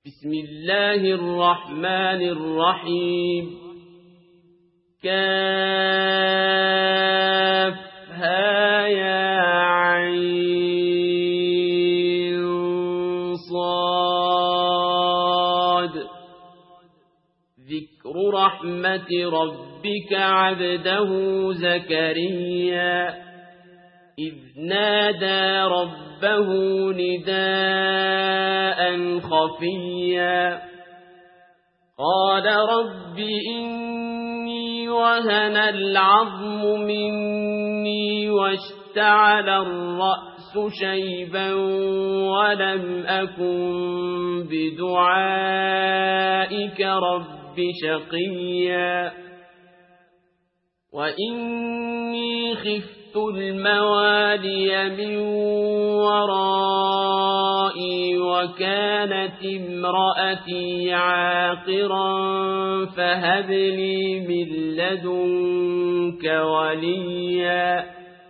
بسم الله الرحمن الرحيم كافها يا عين صاد ذكر رحمة ربك عبده زكريا إذ نادى ربه نداء خفيا قال رب إني وهن العظم مني واشتعل الرأس شيبا ولم أكن بدعائك رب شقيا وإني خفت الموالي من ورائي وكانت امرأتي عاقرا فهب لي من لدنك وليا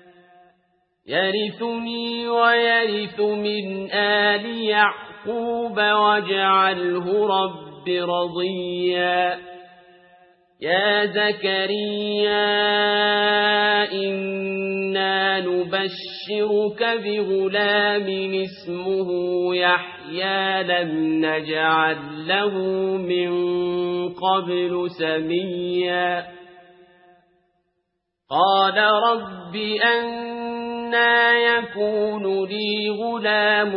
يرثني ويرث من آل يعقوب واجعله رب رضيا يا زكريا إنا نبشرك بغلام اسمه يحيى لم نجعل له من قبل سميا قال رب أنى يكون لي غلام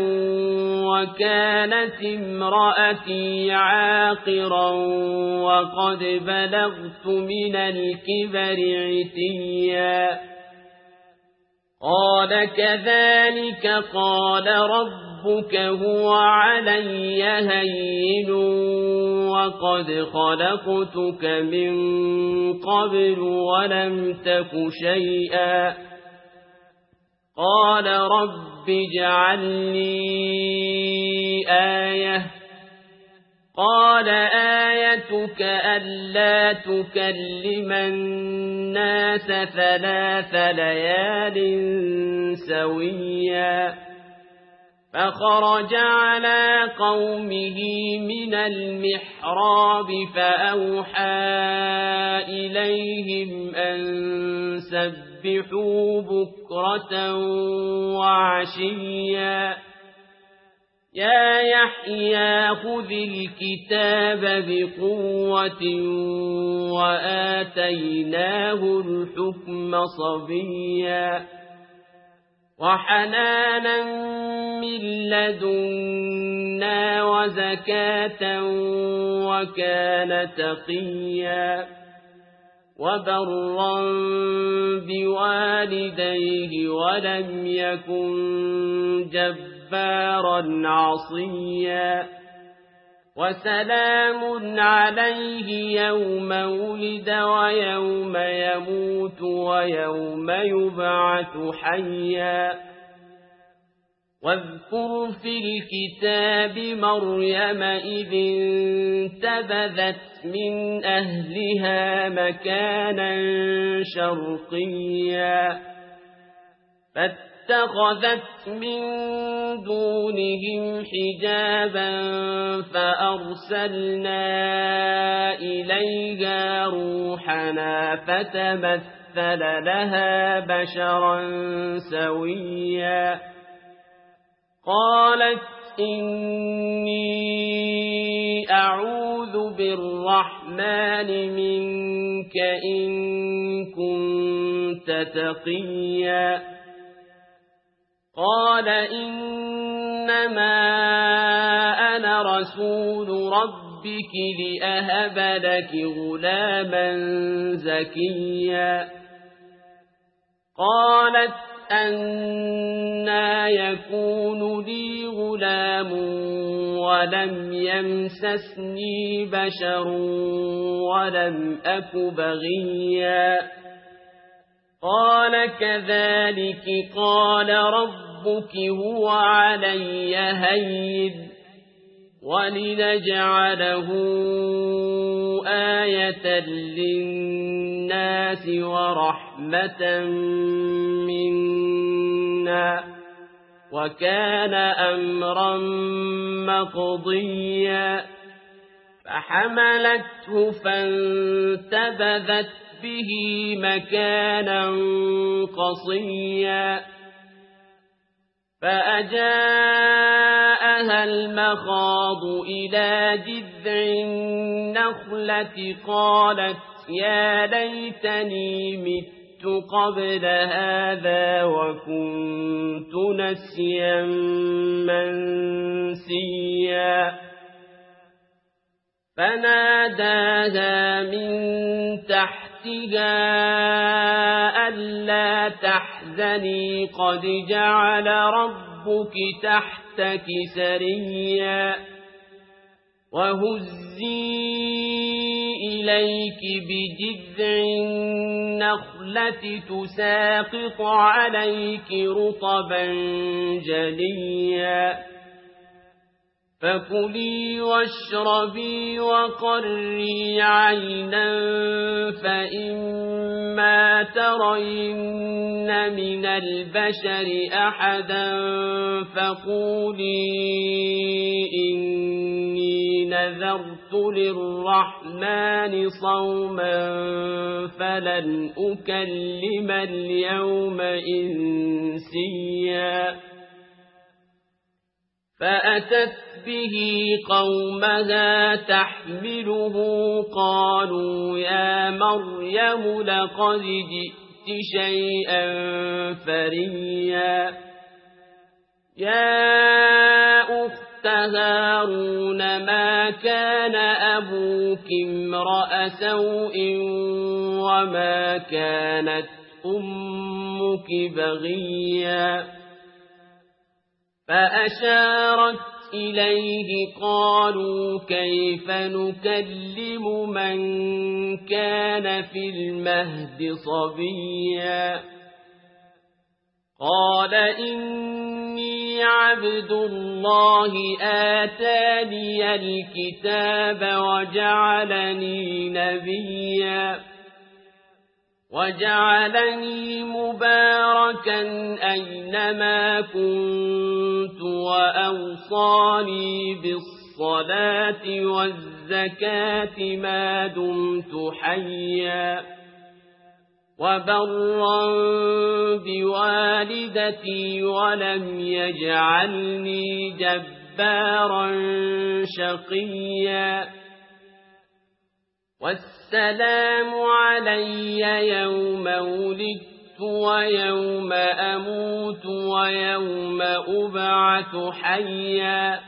وكانت امرأتي عاقرا وقد بلغت من الكبر عتيا قال كذلك قال ربك هو علي هين وقد خلقتك من قبل ولم تك شيئا قال رب اجعل لي آية قال آيتك ألا تكلم الناس 3 ليال سويا فخرج على قومه من المحراب فأوحى إليهم أن سبحوا بكرة وعشيا يا يحيى خذ الكتاب بقوة وآتيناه الحكم صبيا وحنانا من لدنا وزكاة وكان تقيا وبرا بوالديه ولم يكن جبارا عصيا وسلام عليه يوم ولد ويوم يموت ويوم يبعث حيا واذكر في الكتاب مريم إذ انتبذت من أهلها مكانا شرقيا فاتخذت من دونهم حجابا فأرسلنا إليها روحنا فتمثل لها بشرا سويا قالت إني أعوذ بالرحمن منك إن كنت تقيا قال إنما أنا رسول ربك لأهب لك غلاما زكيا قالت أنى يكون لي غلام ولم يمسسني بشر ولم أك بغيا قال كذلك قال ربك هو علي هين ولنجعله آية للناس ورحمة منا وكان أمرا مقضيا فحملته فانتبذت به مكانا قصيا فأجاءها المخاض إلى جذع النخلة قالت يا ليتني مت قبل هذا وكنت نسيا منسيا فناداها من تحتها ألا تحزني قد جعل ربك تحتك سريا وهزي إليك بجذع النخلة تساقط عليك رطبا جنيا فكلي واشربي وقري عينا فإما ترين من البشر أحدا فقولي إني نذرت للرحمن صوما فلن أكلم اليوم إنسيا فأتت به قومها تحمله قالوا يا مريم لقد جئت شيئا فريا يا أخت هارون ما كان أبوك امرأ سوء وما كانت أمك بغيا فأشارت إليه قالوا كيف نكلم من كان في المهد صبيا قال إني عبد الله آتاني الكتاب وجعلني نبيا وجعلني مباركا أينما كنت وأوصاني بالصلاة والزكاة ما دمت حيا وبرا بوالدتي ولم يجعلني جبارا شقيا والسلام علي يوم ولدت ويوم أموت ويوم أبعث حيا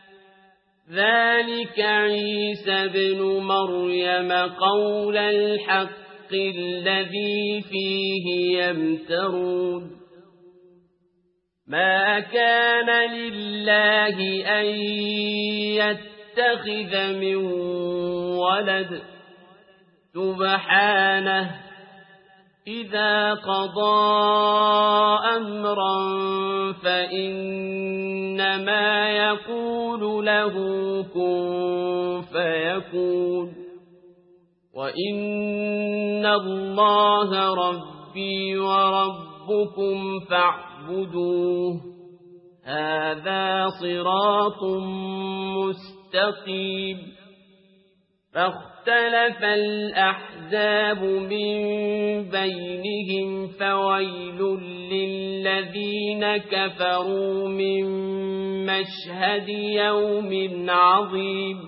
ذلك عيسى بن مريم قول الحق الذي فيه يمترون ما كان لله أن يتخذ من ولد سبحانه إذا قضى أمرا فإنما يقول له كن فيكون وإن الله ربي وربكم فاعبدوه هذا صراط مستقيم فاختلف الأحزاب من بينهم فويل للذين كفروا من مشهد يوم عظيم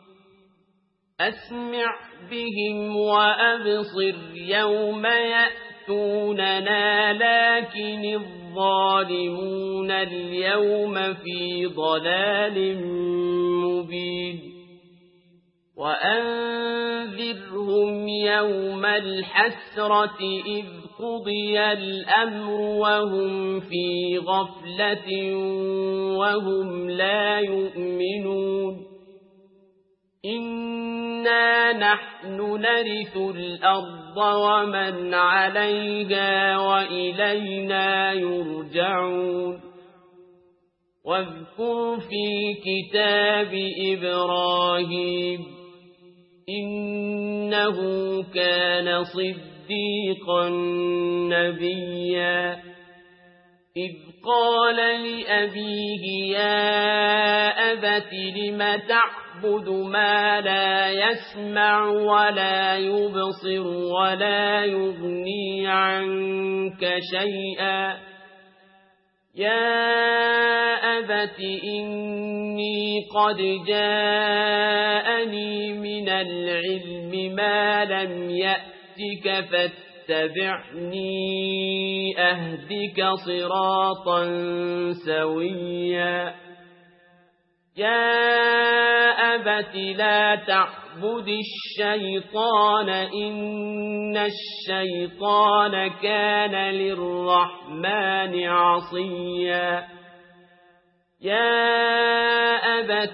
أسمع بهم وأبصر يوم يأتوننا لكن الظالمون اليوم في ضلال مبين وأنذرهم يوم الحسرة إذ قضي الأمر وهم في غفلة وهم لا يؤمنون إنا نحن نرث الأرض ومن عليها وإلينا يرجعون واذكر في كتاب إبراهيم إنه كان صديقا نبيا إذ قال لأبيه يا أبت لم تعبد ما لا يسمع ولا يبصر ولا يغني عنك شيئا يا أبت إني قد جاءني من العلم ما لم يأتك فاتبعني أهدك صراطا سويا يا أبت لا تعبد الشيطان إن الشيطان كان للرحمن عصيا يا أبت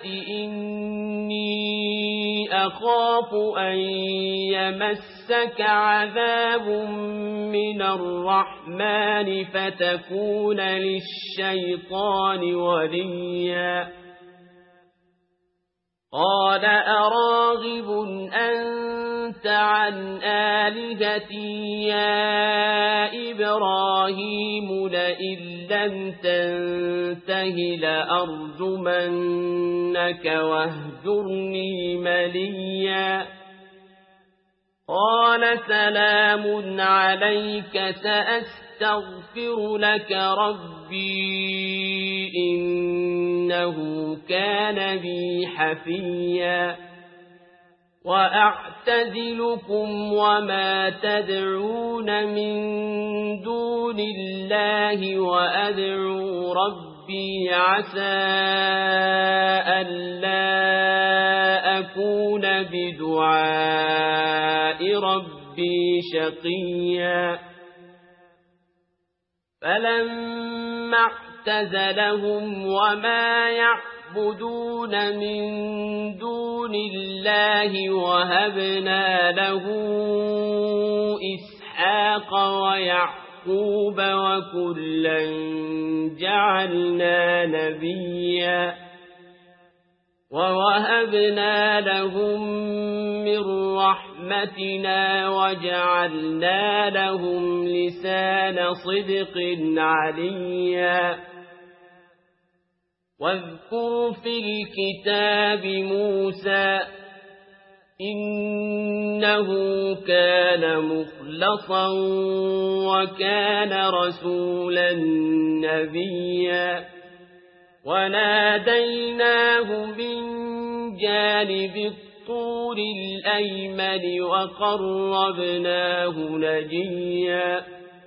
إني أخاف أن يمسك عذاب من الرحمن فتكون للشيطان وليا قال أراغب أنت عن آلهتي يا إبراهيم لئن لم تنته لأرجمنك واهجرني مليا قال سلام عليك سأستغفر لك ربي إنه كان بي حفيا وأعتزلكم وما تدعون من دون الله وأدعو ربي عسى ألا أكون بدعاء ربي شقيا فلما اعتزلهم وما يعبدون من دون الله وهبنا له إسحاق ويعقوب وكلا جعلنا نبيا ووهبنا لهم من رحمتنا وجعلنا لهم لسان صدق عليا واذكر في الكتاب موسى إنه كان مخلصا وكان رسولا نبيا وناديناه من جانب الطور الأيمن وقربناه نجيا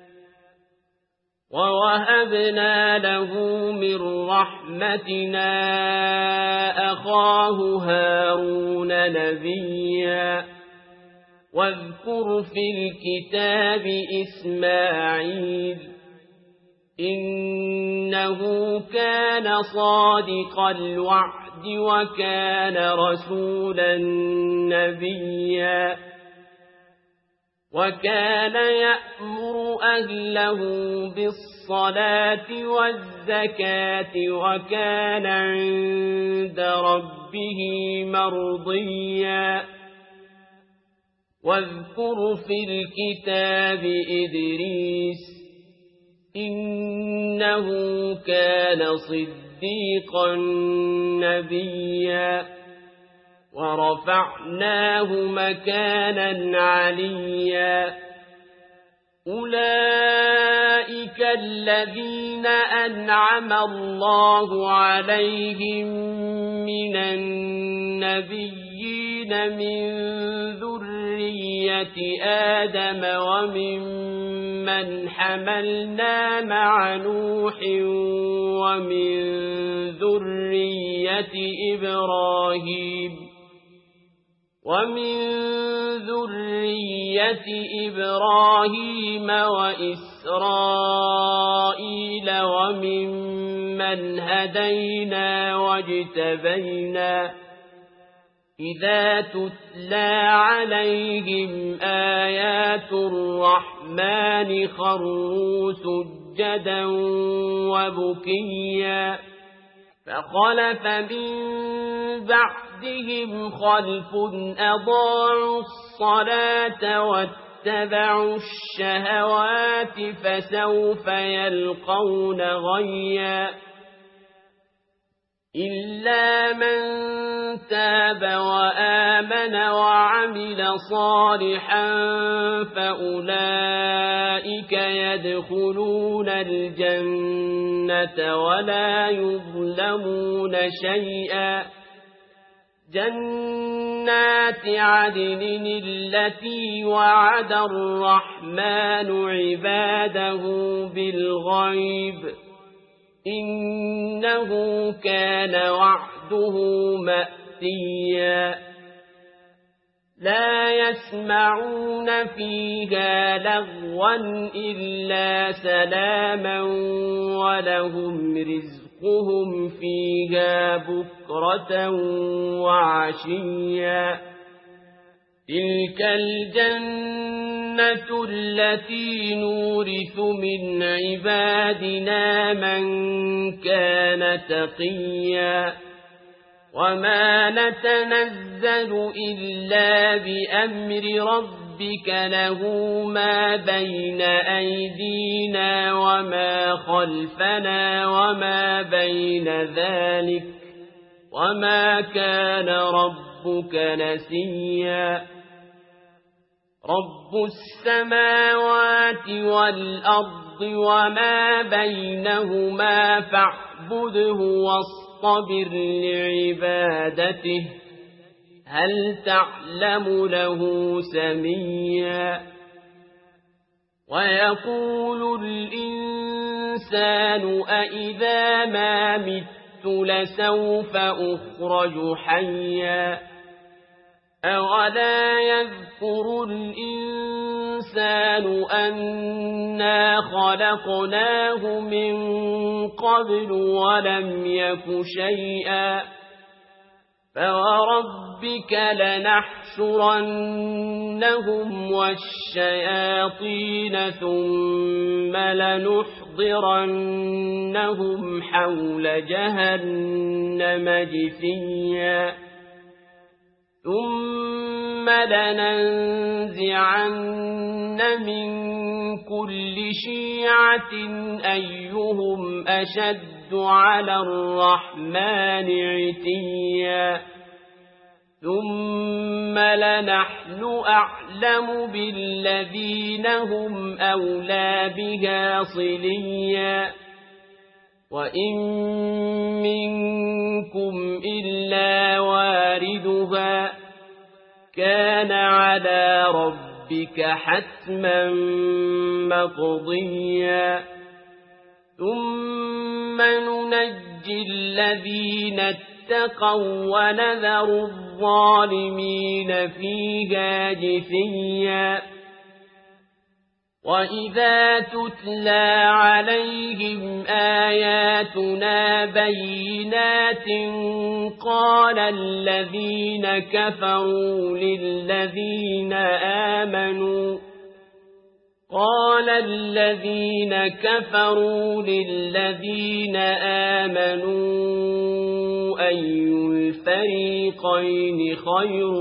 ووهبنا له من رحمتنا أخاه هارون نبيا واذكر في الكتاب إسماعيل إنه كان صادق الوعد وكان رسولا نبيا وكان يأمر أهله بالصلاة والزكاة وكان عند ربه مرضيا واذكر في الكتاب إدريس إنه كان صديقا نبيا ورفعناه مكانا عليا أولئك الذين أنعم الله عليهم من النبيين من ذرية آدم وممن حملنا مع نوح ومن ذرية إبراهيم وإسرائيل وممن هدينا واجتبينا إذا تتلى عليهم آيات الرحمن خروا سجدا وبكيا فخلف من بعدهم خلف أضاعوا الصلاة واتبعوا الشهوات فسوف يلقون غيا إلا من تاب وآمن وعمل صالحا فأولئك يدخلون الجنة ولا يظلمون شيئا جنات عدن التي وعد الرحمن عباده بالغيب إنه كان وعده مأتيا لا يسمعون فيها لغوا إلا سلاما ولهم رزقهم فيها بكرة وعشيا تلك الجنة التي نورث من عبادنا من كان تقيا وما نتنزل إلا بأمر ربك له ما بين أيدينا وما خلفنا وما بين ذلك وما كان ربك نسيا رب السماوات والأرض وما بينهما فاعبده واصطبر لعبادته هل تعلم له سميا ويقول الإنسان أإذا ما مت لسوف أخرج حيا أولا يذكر الإنسان أنا خلقناه من قبل ولم يك شيئا فوربك لنحشرنهم والشياطين ثم لنحضرنهم حول جهنم جثيا ثم لننزعن من كل شيعة أيهم أشد على الرحمن عتيا ثم لنحن أعلم بالذين هم أولى بها صليا وإن منكم إلا واردها كان على ربك حتما مقضيا ثم ننجي الذين اتقوا ونذر الظالمين فيها جثيا وإذا تتلى عليهم آياتنا بينات قال الذين كفروا للذين آمنوا أي الفريقين خير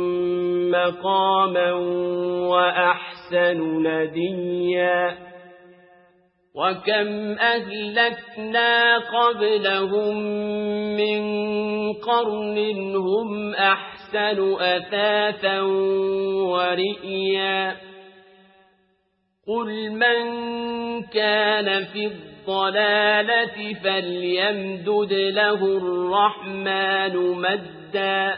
مقاما وأحسن نديا وكم أهلكنا قبلهم من قرن هم أحسن أثاثا ورئيا قل من كان في الضلالة فليمدد له الرحمن مدا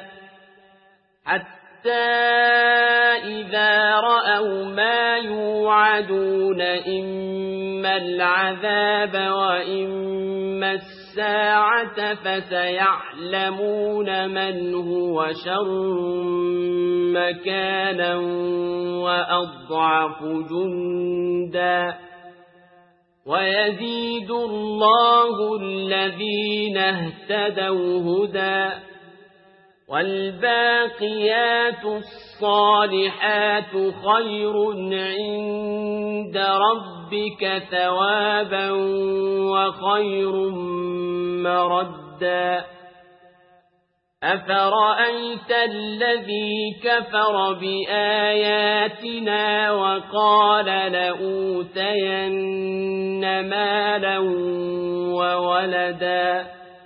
حتى إذا رأوا ما يوعدون إما العذاب وإما الساعة فسيعلمون من هو شر مكانا وأضعف جندا ويزيد الله الذين اهتدوا هدى والباقيات الصالحات خير عند ربك ثوابا وخير مردا أفرأيت الذي كفر بآياتنا وقال لأوتين مالا وولدا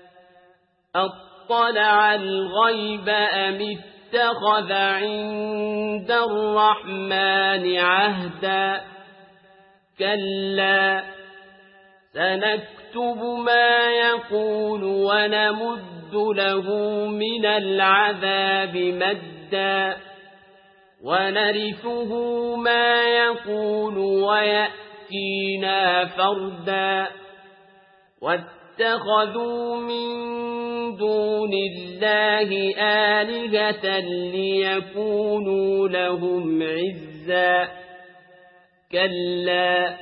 أطلع الغيب أم اتخذ عند الرحمن عهدا كلا سنكتب ما يقول ونمد له من العذاب مدا ونرثه ما يقول ويأتينا فردا واتخذوا من دون الله آلهة ليكونوا لهم عزا كلا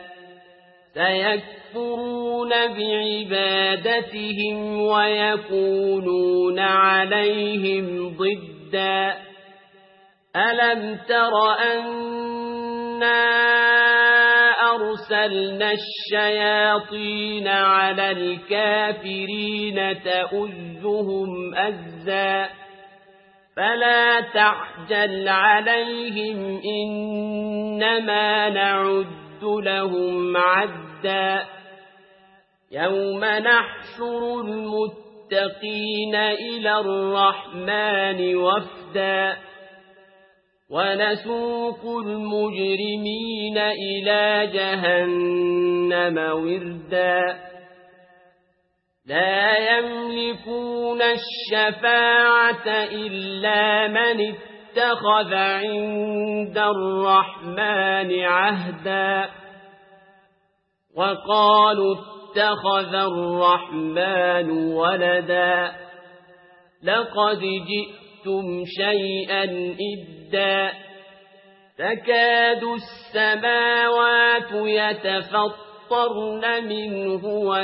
سيكفرون بعبادتهم ويكونون عليهم ضدا ألم تر أنا أرسلنا الشياطين على الكافرين تؤزهم أزا فلا تعجل عليهم إنما نعد لهم عدا يوم نحشر المتقين إلى الرحمن وفدا ونسوق المجرمين إلى جهنم وردا لا يملكون الشفاعة إلا من اتخذ عند الرحمن عهدا وقالوا اتخذ الرحمن ولدا لقد جئتم شيئا إدا تكاد السماوات يتفطرن منه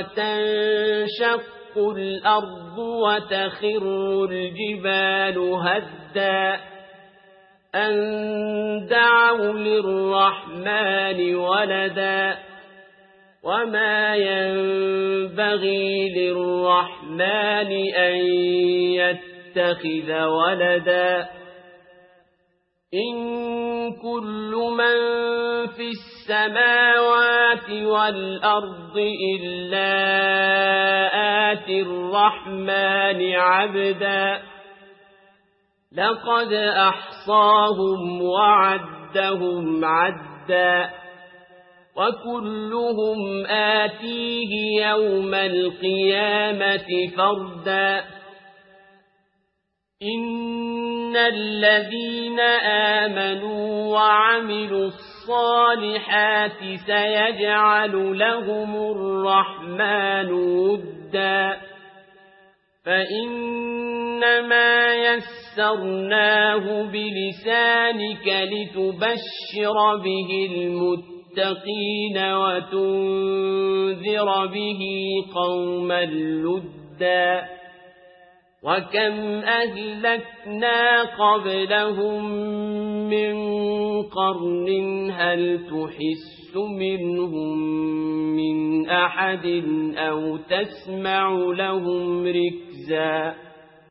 وتنشق الأرض وتخر الجبال هدا أن دعوا للرحمن ولدا وما ينبغي للرحمن أن يتخذ ولدا إن كل من في السماوات والأرض إلا آتي الرحمن عبدا لقد أحصاهم وعدهم عدا وكلهم آتيه يوم القيامة فردا إن الذين آمنوا وعملوا الصالحات سيجعل لهم الرحمن ودا فإنما يسرناه بلسانك لتبشر به المتقين وتنذر به قوما لدا وكم أهلكنا قبلهم من قرن هل تحس منهم من أحد أو تسمع لهم ركزا